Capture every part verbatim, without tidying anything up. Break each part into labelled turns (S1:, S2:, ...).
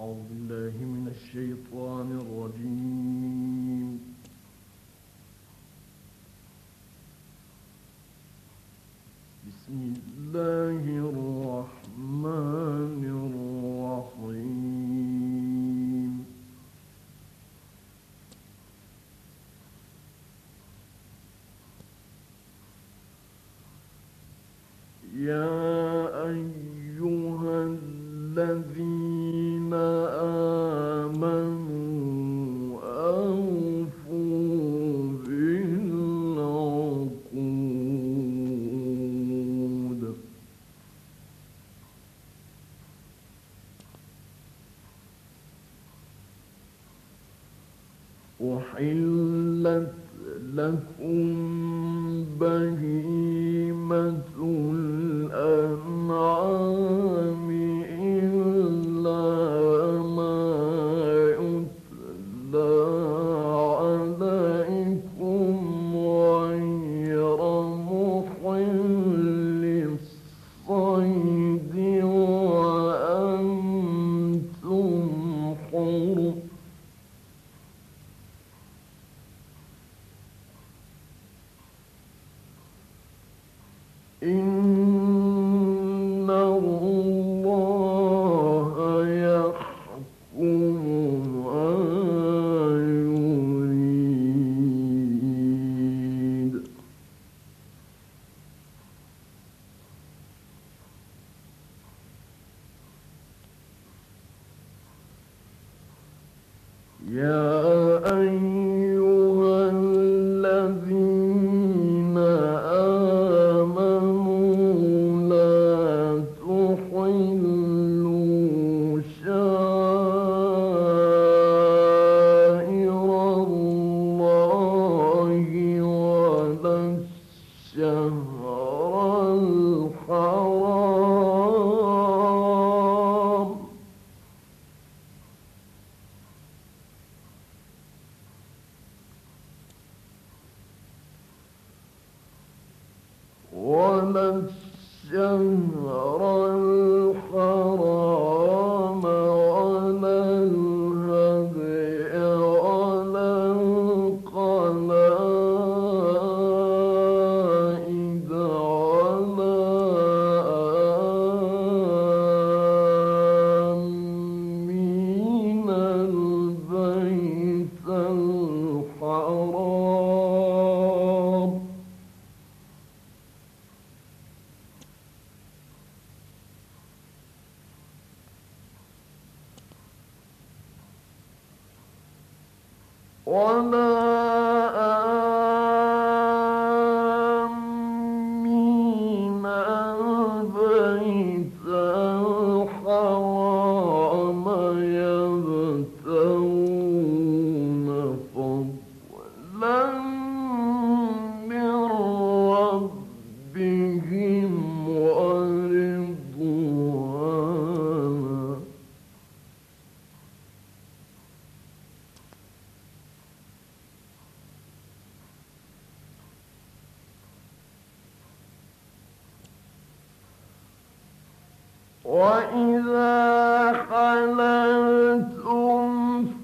S1: أعوذ بالله من الشيطان الرجيم. بسم الله الرحمن الرحيم. يا أيها الذين آمنوا أوفوا بالعقود أحلت لكم بهيمة الأنعام إلا ما يتلى عليكم غير محل الصيد وأنتم حرم. إن الله يحكم ما يريد. يا أيها الذين آمنوا لا تحلوا شعائر الله ولا الشهر الحرام ولا الشهر الحرام ولا الهدي ولا القلائد ولا آمين البيت الحرام ولا آمين البيت الحرام يبتغون فضلا من ربهم ورضوانا. وإذا حللتم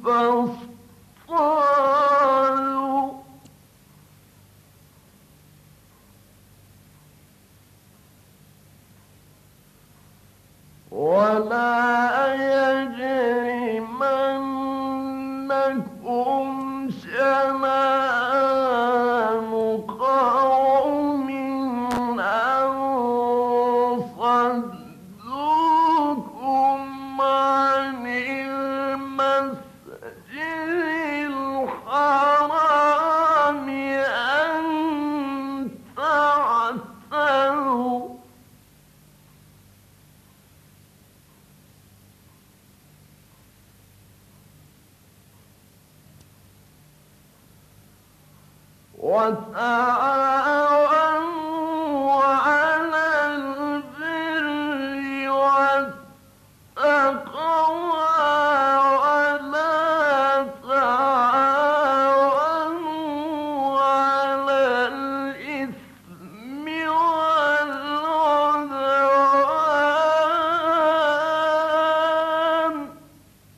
S1: فاصطادوا ولا يجرمنكم شنآن قوم أن صدوكم عن المسجد الحرام أن تعتدوا وتعاونوا على البر والتقوى ولا تعاونوا على الإثم والعدوان.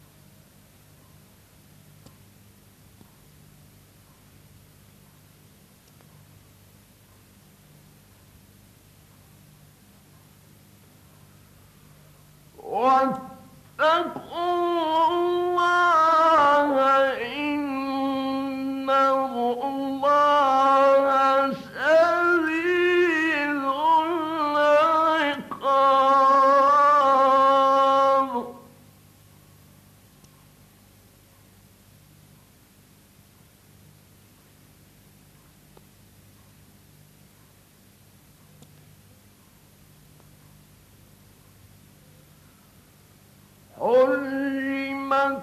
S1: حرمت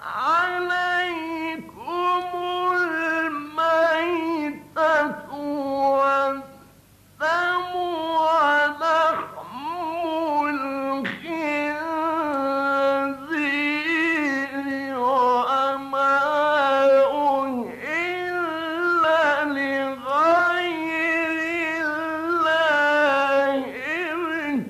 S1: عليكم الميتة والدم ولحم الخنزير وما أهل لغير الله به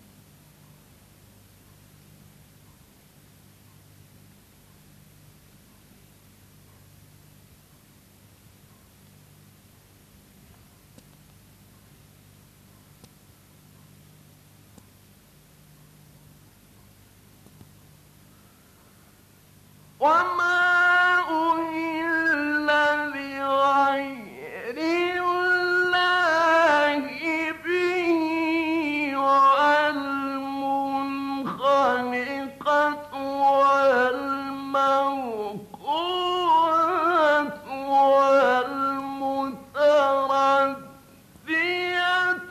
S1: وما أهل لغير الله به والمنخنقة والموقوذة والمتردية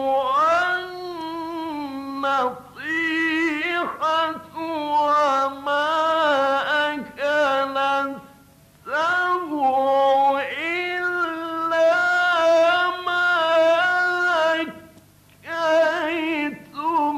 S1: والنطيحة وما أكل السبع إلا ما ذكيتم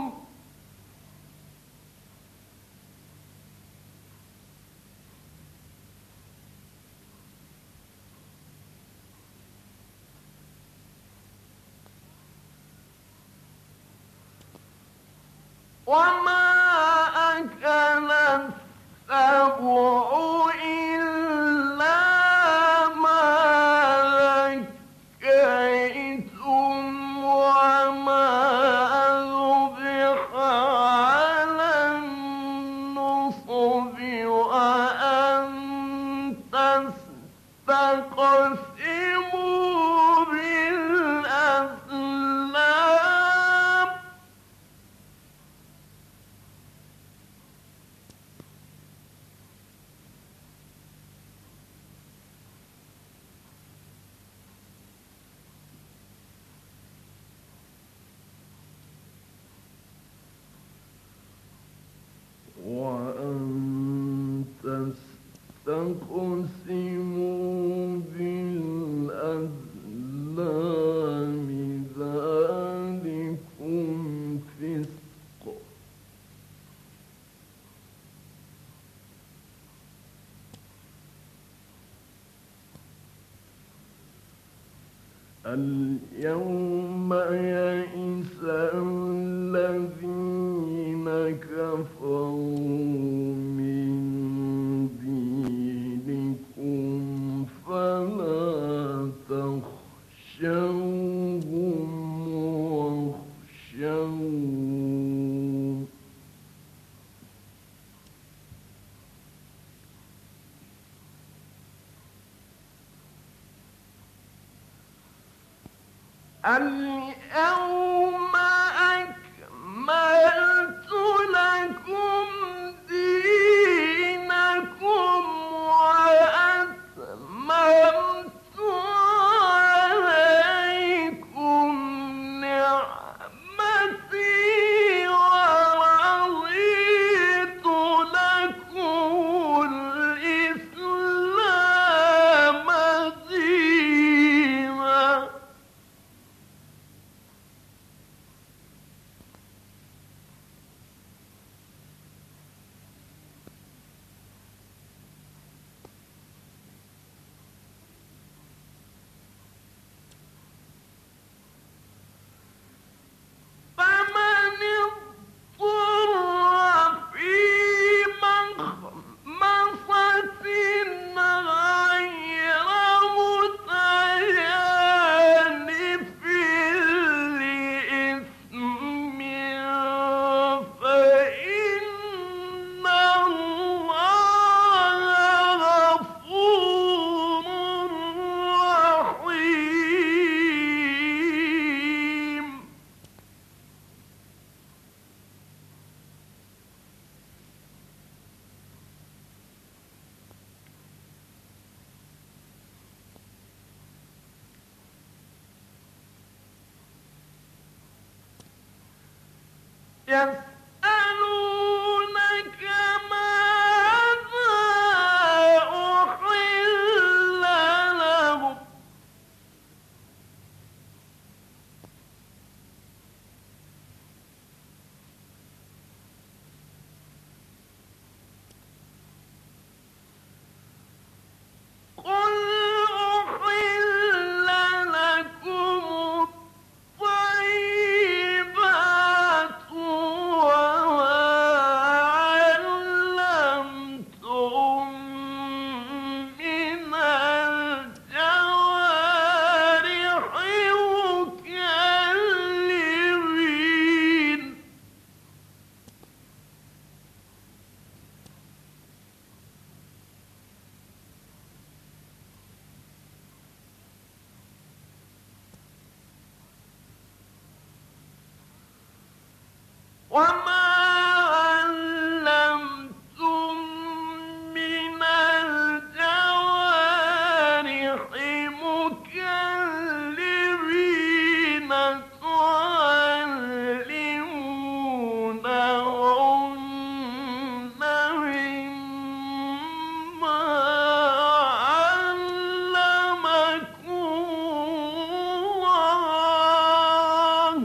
S1: وما أكل السبع إلا ما ذكيتم وما ذبح على النصب وأن تستقسموا بالأزلام وأن تستقسموا بالأزلام ذلكم فسق اليوم يئس الذين كفروا من دينكم فلا تخشوهم واخشون اليوم أكملت لكم دينكم وأتممت عليكم نعمتي ورضيت لكم الإسلام دينا يسألونك ماذا أحل لهم قل أحل لكم الطيبات وما علمتم من الجوارح مكلبين وما علمتم من الجوارح مكلبين تعلمونهن مما علمكم الله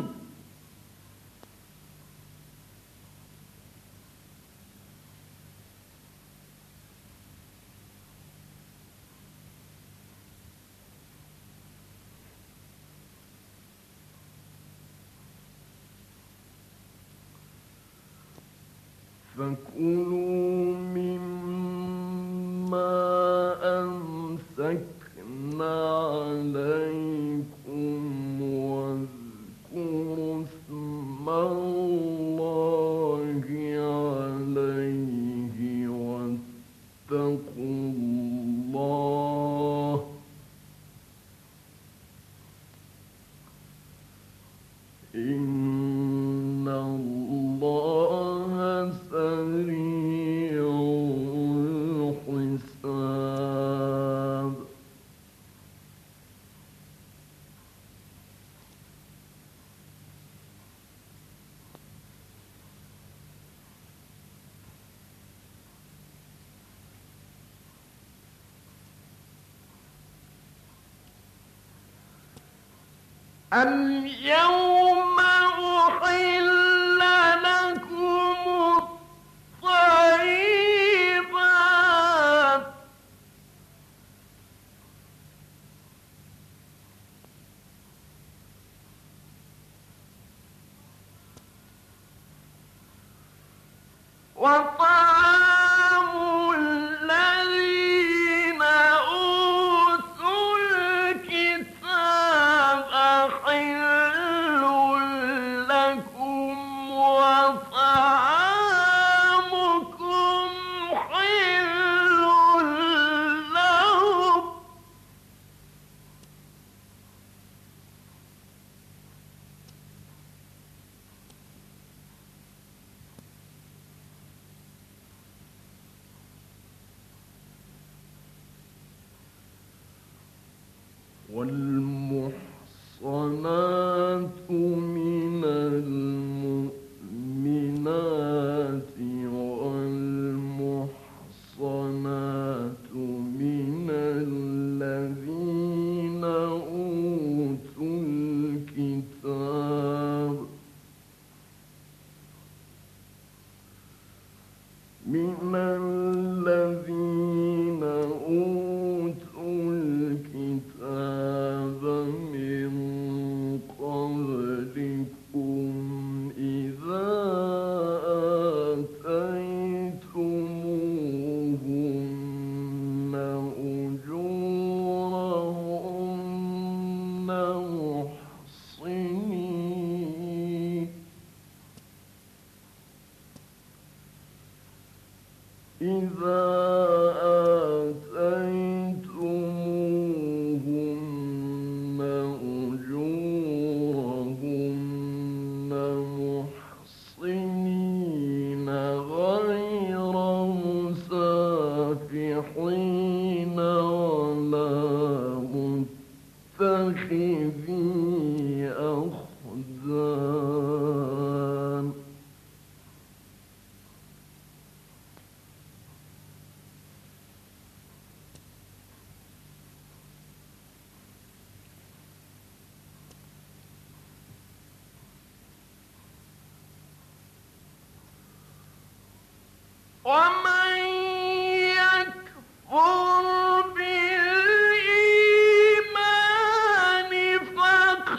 S1: فكلوا مما أمسكنا عليكم واذكروا اسم الله عليه واتقوا الله إن الله سريع الحساب اليوم أحل لكم الطيبات وطعام الذين أوتوا الكتاب حل لكم وطعامكم حل لهم والمحصنات من المؤمنات والمحصنات من الذين أوتوا الكتاب من الذين أوتوا الكتاب من قبلكم إذا آتيتموهن أجورهن محصنين إذا آتيتموهن أجورهن محصنين غير مسافحين ولا متخذي أخدان ومن يكفر بالإيمان فقد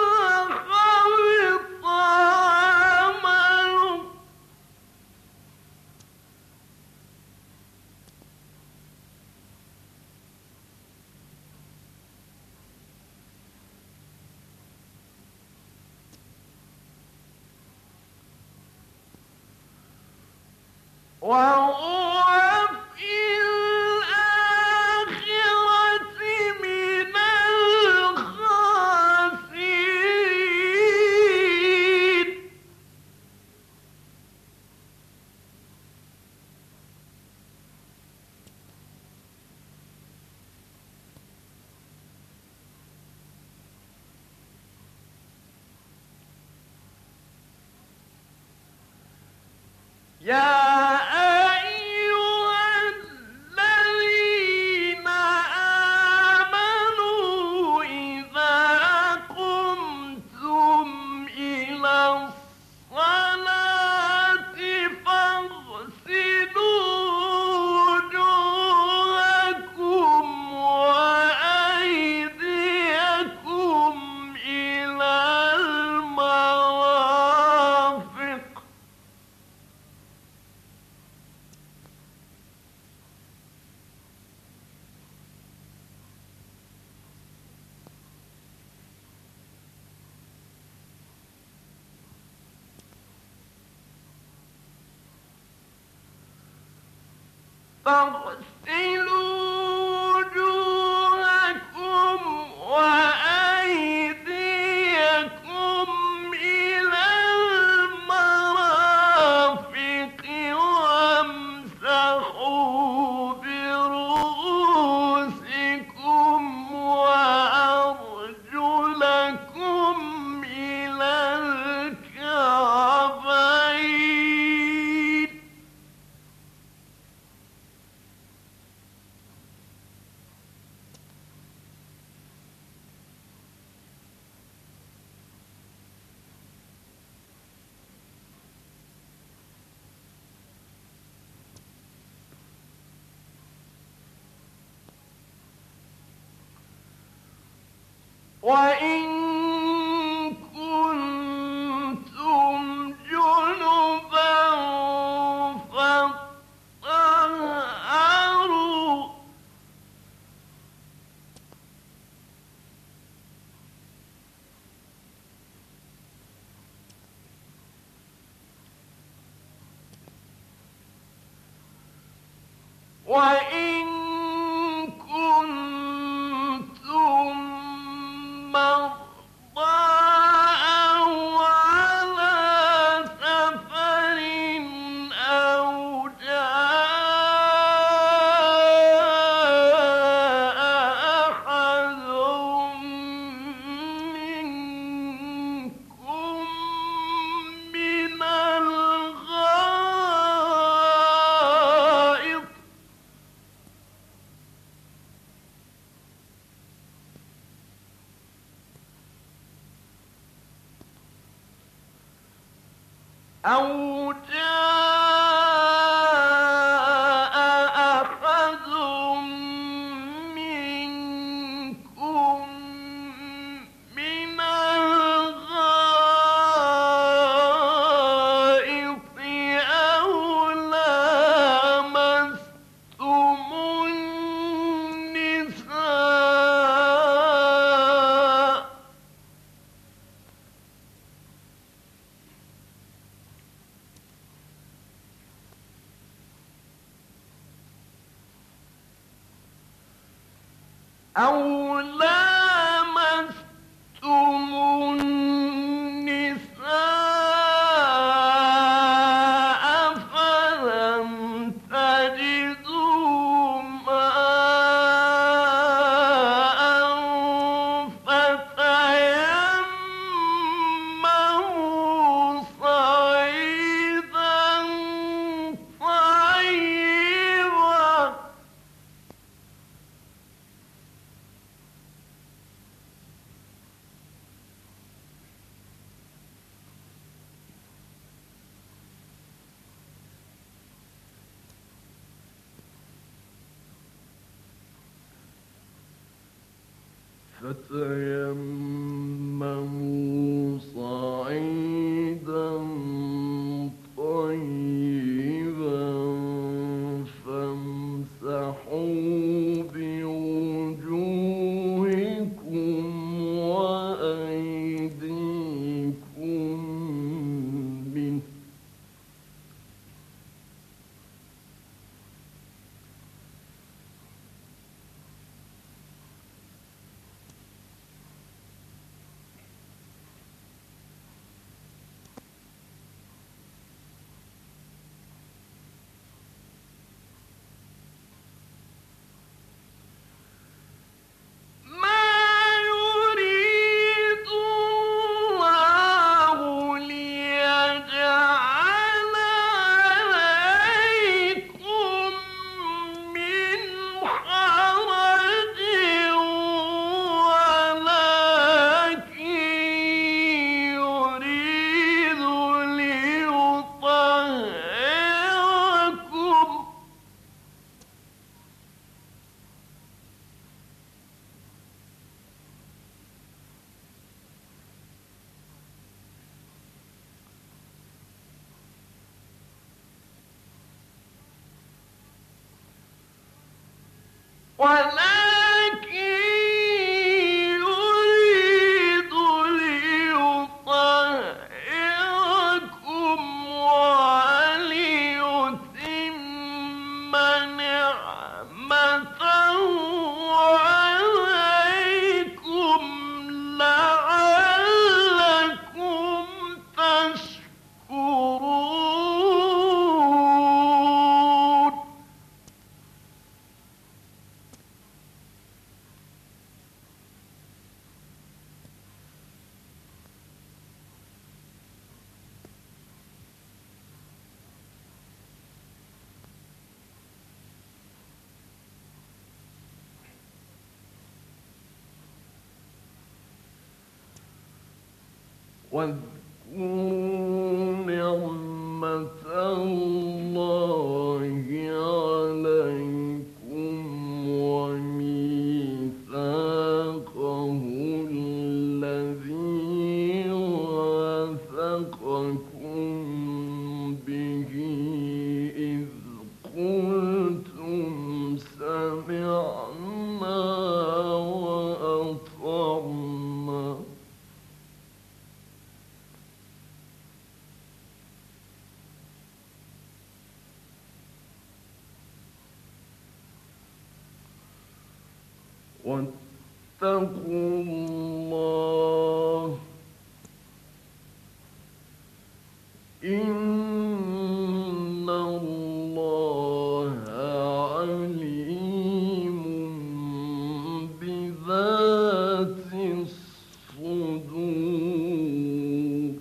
S1: خبط عمله وهو في الآخرة من الخاسرين يا أيها الذين آمنوا إذا قمتم إلى الصلاة فاغسلوا وجوهكم وأيديكم إلى المرافق فاغسلوا وجوهكم وأيديكم إلى المرافق وامسحوا برؤوسكم وأرجلكم إلى الكعبين وإن كنتم جنبا فاطهروا وإن كنتم مرضى أو على سفر أو جاء أحد منكم من الغائط أو جاء أحد منكم من الغائط أو لامستم النساء أو لامستم النساء فلم تجدوا ماء فتيمموا صعيدا طيبا فتيمموا صعيدا طيبا فامسحوا بوجوهكم وأيديكم منه ولكن يريد ليطهركم وليتم نعمته عليكم لعلكم تشكرون. واذكروا نعمة الله عليكم وميثاقه الذي واثقكم به إذ قلتم سمعنا وأطعنا. واتقوا الله إن الله عليم بذات الصدور.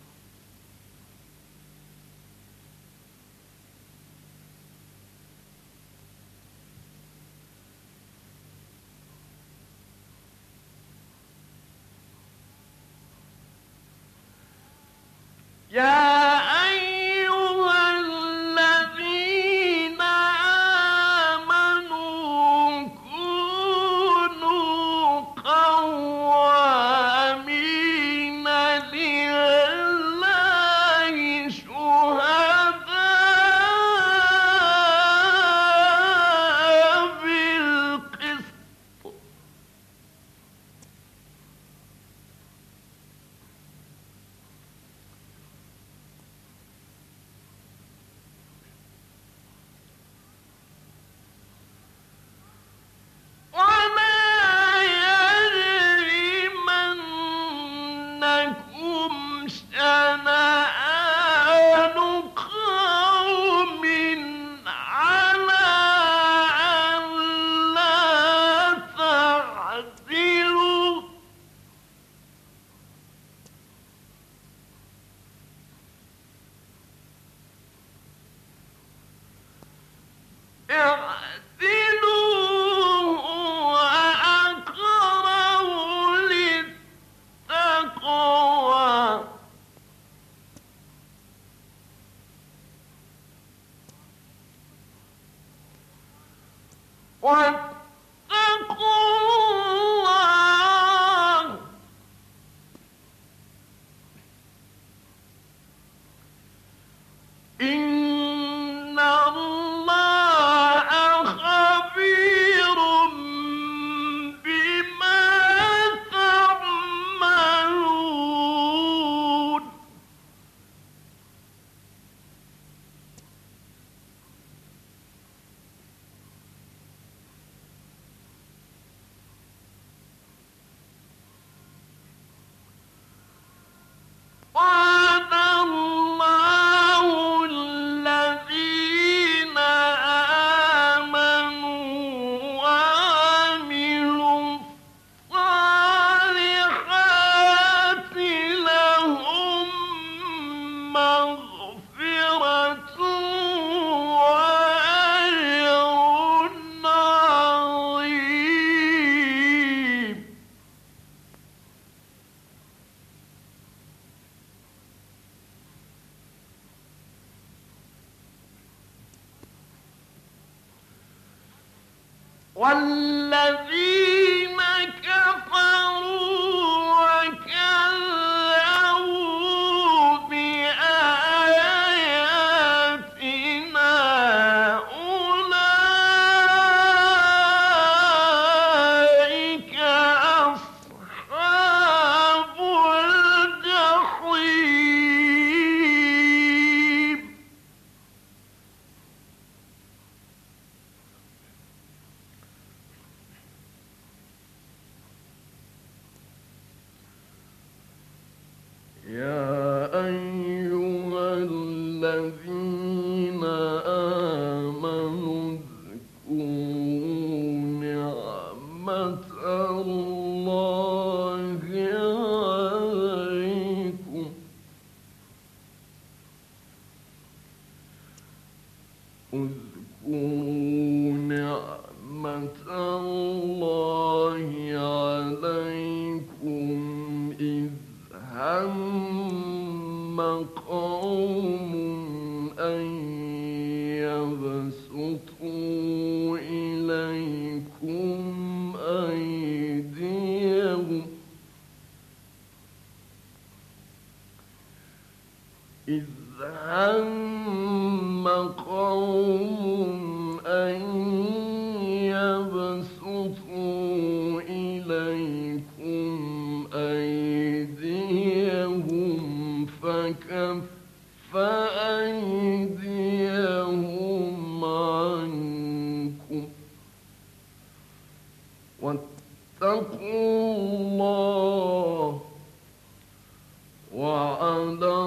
S1: يا أيها الذين آمنوا كونوا قوامين لله شهداء بالقسط واتقوا الله والذين كفروا وكذبوا بآياتنا أولئك أصحاب الجحيم. يا أيها الذين آمنوا اذكروا نعمة الله عليكم اذكروا نعمة الله عليكم إذ هم قوم أن يبسطوا إليكم أيديهم إذ هم قوم أن يبسطوا إليكم أيديهم فكف أيديهم عنكم واتقوا الله وعلى